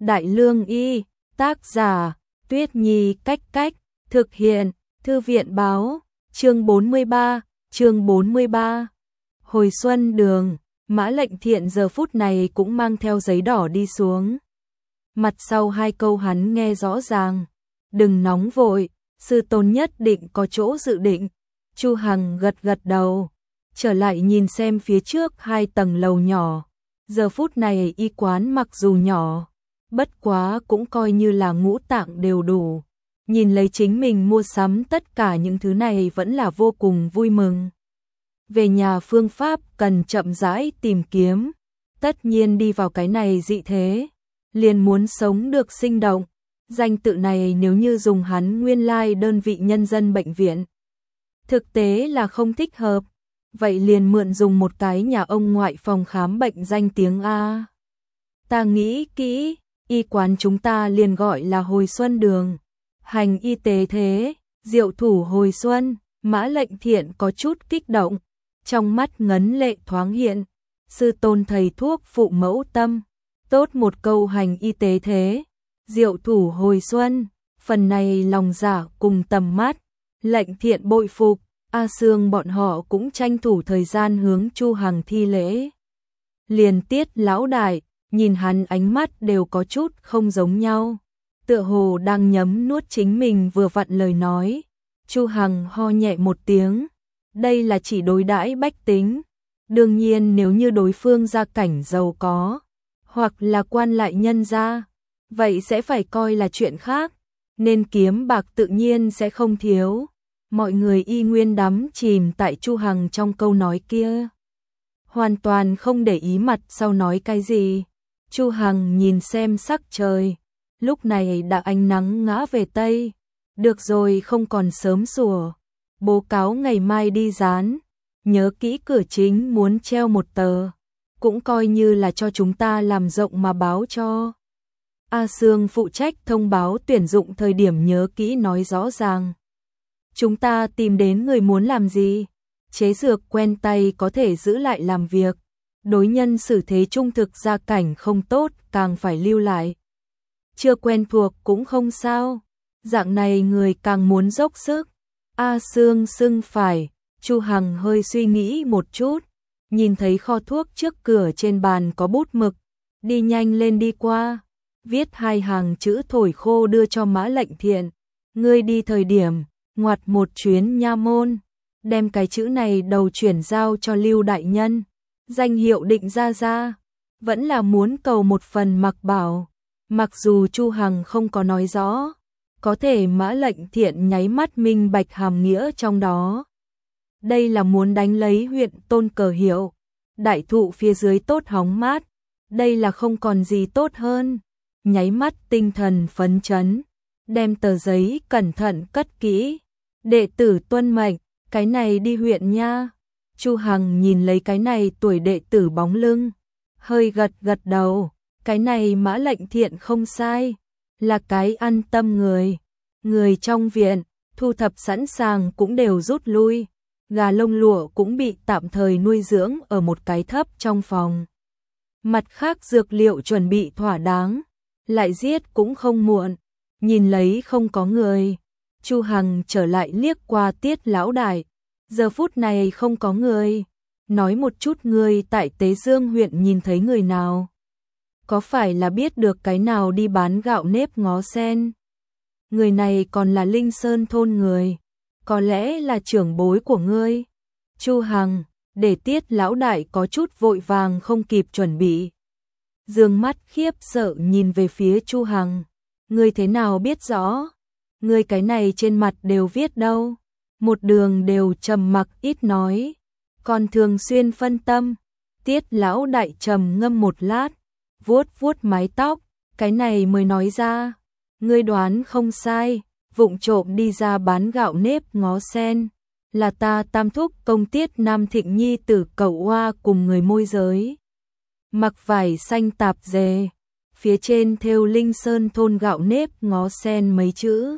Đại Lương Y, tác giả, Tuyết Nhi Cách Cách, thực hiện, Thư viện Báo, chương 43. Hồi xuân đường, Mã Lệnh Thiện giờ phút này cũng mang theo giấy đỏ đi xuống. Mặt sau hai câu hắn nghe rõ ràng, đừng nóng vội, sư tôn nhất định có chỗ dự định. Chu Hằng gật gật đầu, trở lại nhìn xem phía trước hai tầng lầu nhỏ. Giờ phút này y quán mặc dù nhỏ, bất quá cũng coi như là ngũ tạng đều đủ. Nhìn lấy chính mình mua sắm tất cả những thứ này vẫn là vô cùng vui mừng. Về nhà phương pháp cần chậm rãi tìm kiếm, tất nhiên đi vào cái này dị thế, liền muốn sống được sinh động. Danh tự này nếu như dùng hắn nguyên lai đơn vị nhân dân bệnh viện, thực tế là không thích hợp, vậy liền mượn dùng một cái nhà ông ngoại phòng khám bệnh danh tiếng A. Ta nghĩ kỹ, y quán chúng ta liền gọi là Hồi Xuân Đường. Hành y tế thế, diệu thủ hồi xuân. Mã Lệnh Thiện có chút kích động, trong mắt ngấn lệ thoáng hiện. Sư tôn thầy thuốc phụ mẫu tâm, tốt một câu hành y tế thế, diệu thủ hồi xuân. Phần này lòng dạ cùng tầm mắt, Lệnh Thiện bội phục. A Sương bọn họ cũng tranh thủ thời gian hướng Chu Hằng thi lễ. Liền Tiết lão đại, nhìn hắn ánh mắt đều có chút không giống nhau, tựa hồ đang nhấm nuốt chính mình vừa vặn lời nói. Chu Hằng ho nhẹ một tiếng, đây là chỉ đối đãi bách tính, đương nhiên nếu như đối phương gia cảnh giàu có, hoặc là quan lại nhân gia, vậy sẽ phải coi là chuyện khác, nên kiếm bạc tự nhiên sẽ không thiếu. Mọi người y nguyên đắm chìm tại Chu Hằng trong câu nói kia, hoàn toàn không để ý mặt sau nói cái gì. Chu Hằng nhìn xem sắc trời, lúc này đã ánh nắng ngã về tây. Được rồi, không còn sớm sủa, bố cáo ngày mai đi dán, nhớ kỹ cửa chính muốn treo một tờ, cũng coi như là cho chúng ta làm rộng mà báo cho. A Sương phụ trách thông báo tuyển dụng thời điểm nhớ kỹ nói rõ ràng. Chúng ta tìm đến người muốn làm gì, chế dược quen tay có thể giữ lại làm việc, đối nhân xử thế trung thực gia cảnh không tốt càng phải lưu lại. Chưa quen thuộc cũng không sao, dạng này người càng muốn dốc sức. A Sương xưng phải. Chu Hằng hơi suy nghĩ một chút, nhìn thấy kho thuốc trước cửa trên bàn có bút mực, đi nhanh lên đi qua, viết hai hàng chữ thổi khô đưa cho Mã Lệnh Thiện. Ngươi đi thời điểm, ngoặt một chuyến nha môn, đem cái chữ này đầu chuyển giao cho Lưu đại nhân, danh hiệu định ra, vẫn là muốn cầu một phần mặc bảo. Mặc dù Chu Hằng không có nói rõ, có thể Mã Lệnh Thiện nháy mắt minh bạch hàm nghĩa trong đó. Đây là muốn đánh lấy huyện Tôn cờ hiệu, đại thụ phía dưới tốt hóng mát, đây là không còn gì tốt hơn. Nháy mắt tinh thần phấn chấn, đem tờ giấy cẩn thận cất kỹ. Đệ tử tuân mệnh, cái này đi huyện nha. Chu Hằng nhìn lấy cái này tuổi đệ tử bóng lưng, hơi gật gật đầu. Cái này Mã Lệnh Thiện không sai, là cái an tâm người. Người trong viện, thu thập sẵn sàng cũng đều rút lui. Gà lông lụa cũng bị tạm thời nuôi dưỡng ở một cái thấp trong phòng. Mặt khác dược liệu chuẩn bị thỏa đáng, lại giết cũng không muộn. Nhìn lấy không có người, Chu Hằng trở lại liếc qua Tiết lão đại. Giờ phút này không có người, nói một chút ngươi tại Tế Dương huyện nhìn thấy người nào? Có phải là biết được cái nào đi bán gạo nếp ngó sen? Người này còn là Linh Sơn thôn người, có lẽ là trưởng bối của ngươi. Chu Hằng, để Tiết lão đại có chút vội vàng không kịp chuẩn bị. Dương mắt khiếp sợ nhìn về phía Chu Hằng. Ngươi thế nào biết rõ? Ngươi cái này trên mặt đều viết đâu? Một đường đều trầm mặc ít nói, còn thường xuyên phân tâm. Tiết lão đại trầm ngâm một lát, vuốt vuốt mái tóc, cái này mới nói ra. Ngươi đoán không sai, vụng trộm đi ra bán gạo nếp ngó sen, là ta tam thúc công Tiết Nam Thịnh nhi tử Cậu Hoa cùng người môi giới. Mặc vải xanh tạp dề, phía trên thêu Linh Sơn thôn gạo nếp ngó sen mấy chữ.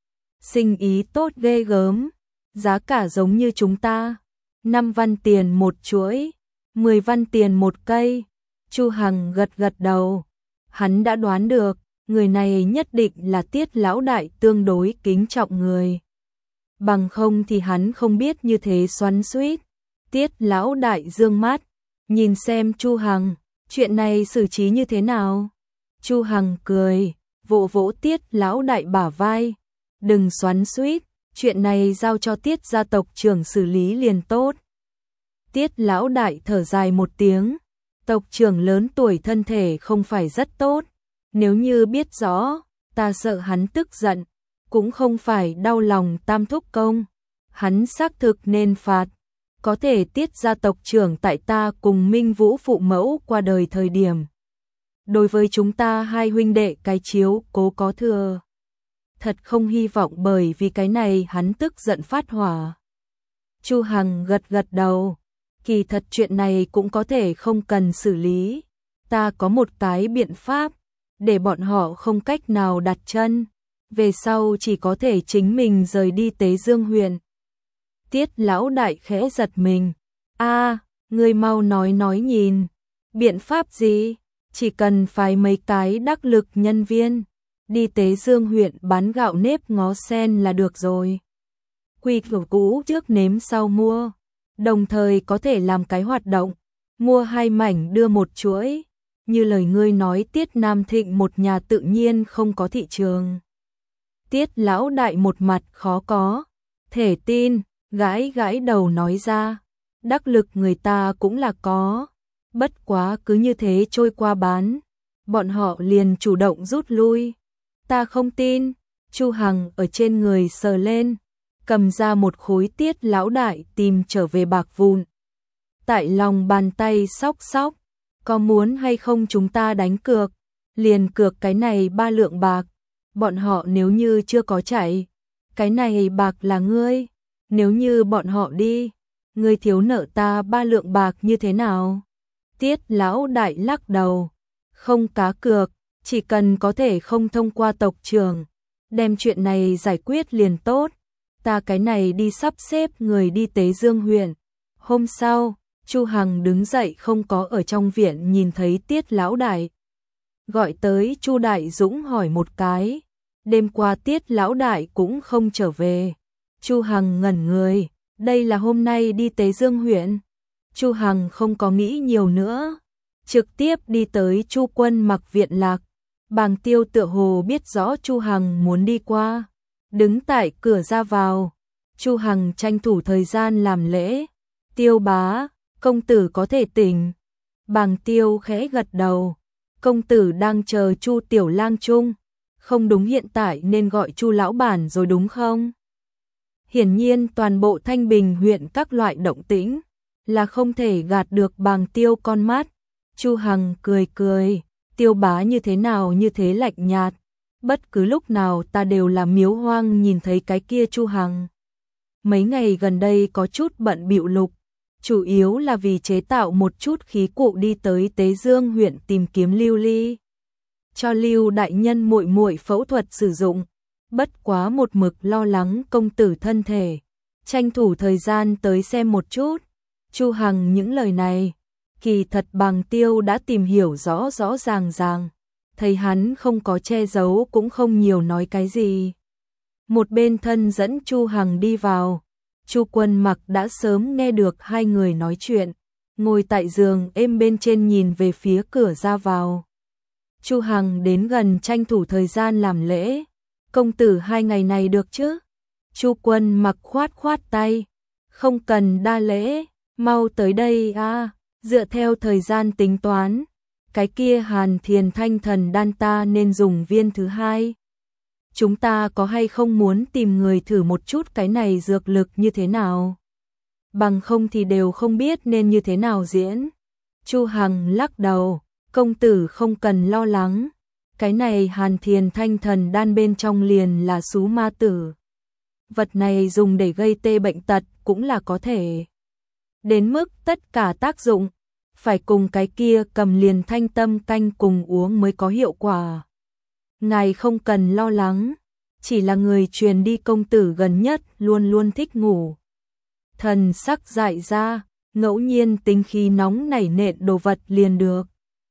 Sinh ý tốt ghê gớm, giá cả giống như chúng ta, 5 văn tiền một chuỗi, 10 văn tiền một cây. Chu Hằng gật gật đầu. Hắn đã đoán được, người này nhất định là Tiết lão đại tương đối kính trọng người. Bằng không thì hắn không biết như thế xoắn xuýt. Tiết lão đại dương mắt, nhìn xem Chu Hằng, chuyện này xử trí như thế nào? Chu Hằng cười, vỗ vỗ Tiết lão đại bả vai, đừng xoắn xuýt, chuyện này giao cho Tiết gia tộc trưởng xử lý liền tốt. Tiết lão đại thở dài một tiếng, tộc trưởng lớn tuổi thân thể không phải rất tốt, nếu như biết rõ, ta sợ hắn tức giận, cũng không phải đau lòng Tam thúc công, hắn xác thực nên phạt. Có thể Tiết gia tộc trưởng tại ta cùng Minh Vũ phụ mẫu qua đời thời điểm. Đối với chúng ta hai huynh đệ cái chiếu cố có thừa. Thật không hy vọng bởi vì cái này hắn tức giận phát hỏa. Chu Hằng gật gật đầu. Kỳ thật chuyện này cũng có thể không cần xử lý. Ta có một cái biện pháp, để bọn họ không cách nào đặt chân. Về sau chỉ có thể chính mình rời đi Tế Dương huyện. Tiết lão đại khẽ giật mình. Ngươi mau nói nhìn. Biện pháp gì? Chỉ cần phái mấy cái đắc lực nhân viên. Đi Tế Dương huyện bán gạo nếp ngó sen là được rồi. Quy củ trước nếm sau mua. Đồng thời có thể làm cái hoạt động. Mua 2 mảnh đưa một chuỗi. Như lời ngươi nói Tiết Nam Thịnh một nhà tự nhiên không có thị trường. Tiết lão đại một mặt khó có thể tin, gãi gãi đầu nói ra, đắc lực người ta cũng là có, bất quá cứ như thế trôi qua bán, bọn họ liền chủ động rút lui. Ta không tin. Chu Hằng ở trên người sờ lên, cầm ra một khối Tiết lão đại tìm trở về bạc vụn. Tại lòng bàn tay xóc xóc, có muốn hay không chúng ta đánh cược, liền cược cái này 3 lượng bạc. Bọn họ nếu như chưa có chạy, cái này bạc là ngươi. Nếu như bọn họ đi, ngươi thiếu nợ ta 3 lượng bạc như thế nào? Tiết lão đại lắc đầu, không cá cược, chỉ cần có thể không thông qua tộc trưởng, đem chuyện này giải quyết liền tốt. Ta cái này đi sắp xếp người đi Tế Dương huyện. Hôm sau, Chu Hằng đứng dậy không có ở trong viện nhìn thấy Tiết lão đại. Gọi tới Chu Đại Dũng hỏi một cái. Đêm qua Tiết lão đại cũng không trở về. Chu Hằng ngẩn người, đây là hôm nay đi Tế Dương huyện. Chu Hằng không có nghĩ nhiều nữa, trực tiếp đi tới Chu Quân Mặc viện lạc. Bàng Tiêu tựa hồ biết rõ Chu Hằng muốn đi qua, đứng tại cửa ra vào. Chu Hằng tranh thủ thời gian làm lễ. Tiêu bá, công tử có thể tỉnh. Bàng Tiêu khẽ gật đầu. Công tử đang chờ Chu tiểu lang chung. Không đúng, hiện tại nên gọi Chu lão bản rồi đúng không? Hiển nhiên toàn bộ Thanh Bình huyện các loại động tĩnh là không thể gạt được Bàng Tiêu con mắt. Chu Hằng cười cười, Tiêu bá như thế nào như thế lạnh nhạt, bất cứ lúc nào ta đều là miếu hoang nhìn thấy cái kia Chu Hằng. Mấy ngày gần đây có chút bận bịu lục, chủ yếu là vì chế tạo một chút khí cụ đi tới Tế Dương huyện tìm kiếm Lưu Ly, cho Lưu đại nhân muội muội phẫu thuật sử dụng. Bất quá một mực lo lắng công tử thân thể, tranh thủ thời gian tới xem một chút. Chu Hằng những lời này, kỳ thật Bàng Tiêu đã tìm hiểu rõ rõ ràng ràng, thấy hắn không có che giấu cũng không nhiều nói cái gì. Một bên thân dẫn Chu Hằng đi vào, Chu Quân Mặc đã sớm nghe được hai người nói chuyện, ngồi tại giường êm bên trên nhìn về phía cửa ra vào. Chu Hằng đến gần tranh thủ thời gian làm lễ. Công tử 2 ngày này được chứ? Chu Quân Mặc khoát khoát tay. Không cần đa lễ, mau tới đây a. Dựa theo thời gian tính toán, cái kia Hàn Thiền Thanh Thần đan ta nên dùng viên thứ 2. Chúng ta có hay không muốn tìm người thử một chút cái này dược lực như thế nào? Bằng không thì đều không biết nên như thế nào diễn. Chu Hằng lắc đầu, công tử không cần lo lắng. Cái này Hàn Thiền Thanh Thần đan bên trong liền là sú ma tử. Vật này dùng để gây tê bệnh tật cũng là có thể. Đến mức tất cả tác dụng, phải cùng cái kia Cầm Liền Thanh Tâm canh cùng uống mới có hiệu quả. Ngài không cần lo lắng, chỉ là người truyền đi công tử gần nhất luôn luôn thích ngủ. Thần sắc dại ra, ngẫu nhiên tính khí nóng nảy nện đồ vật liền được.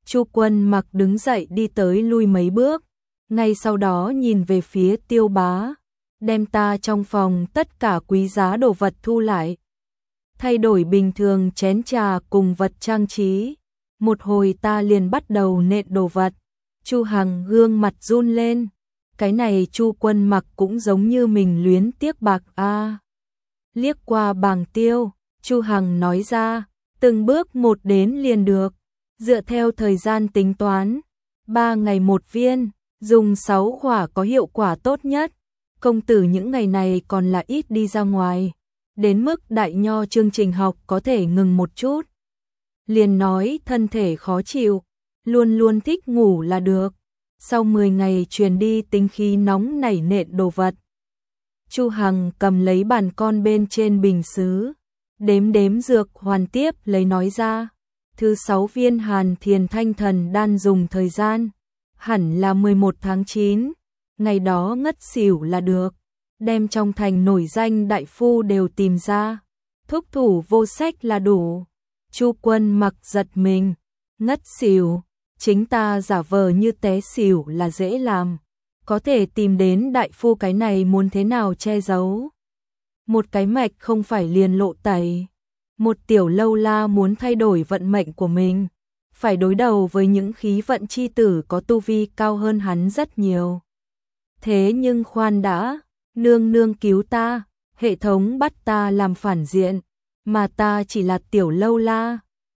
Chu Quân Mặc đứng dậy đi tới lui mấy bước, ngay sau đó nhìn về phía Tiêu Bá, đem ta trong phòng tất cả quý giá đồ vật thu lại. Thay đổi bình thường chén trà cùng vật trang trí. Một hồi ta liền bắt đầu nện đồ vật. Chu Hằng gương mặt run lên. Cái này Chu Quân Mặc cũng giống như mình luyến tiếc bạc a. Liếc qua Bàng Tiêu, Chu Hằng nói ra, từng bước một đến liền được. Dựa theo thời gian tính toán, 3 ngày một viên, dùng 6 khỏa có hiệu quả tốt nhất. Công tử những ngày này còn là ít đi ra ngoài, đến mức đại nho chương trình học có thể ngừng một chút. Liền nói thân thể khó chịu, luôn luôn thích ngủ là được. Sau 10 ngày truyền đi tính khí nóng nảy nện đồ vật. Chu Hằng cầm lấy bàn con bên trên bình sứ, đếm đếm dược hoàn tiếp lấy nói ra. Thứ 6 viên Hàn Thiền Thanh Thần đan dùng thời gian, hẳn là 11 tháng 9, ngày đó ngất xỉu là được. Đem trong thành nổi danh đại phu đều tìm ra, thúc thủ vô sách là đủ. Chu Quân Mặc giật mình, ngất xỉu, chính ta giả vờ như té xỉu là dễ làm, có thể tìm đến đại phu cái này muốn thế nào che giấu. Một cái mạch không phải liền lộ tẩy. Một tiểu lâu la muốn thay đổi vận mệnh của mình, phải đối đầu với những khí vận chi tử có tu vi cao hơn hắn rất nhiều. Thế nhưng khoan đã, nương nương cứu ta, hệ thống bắt ta làm phản diện, mà ta chỉ là tiểu lâu la,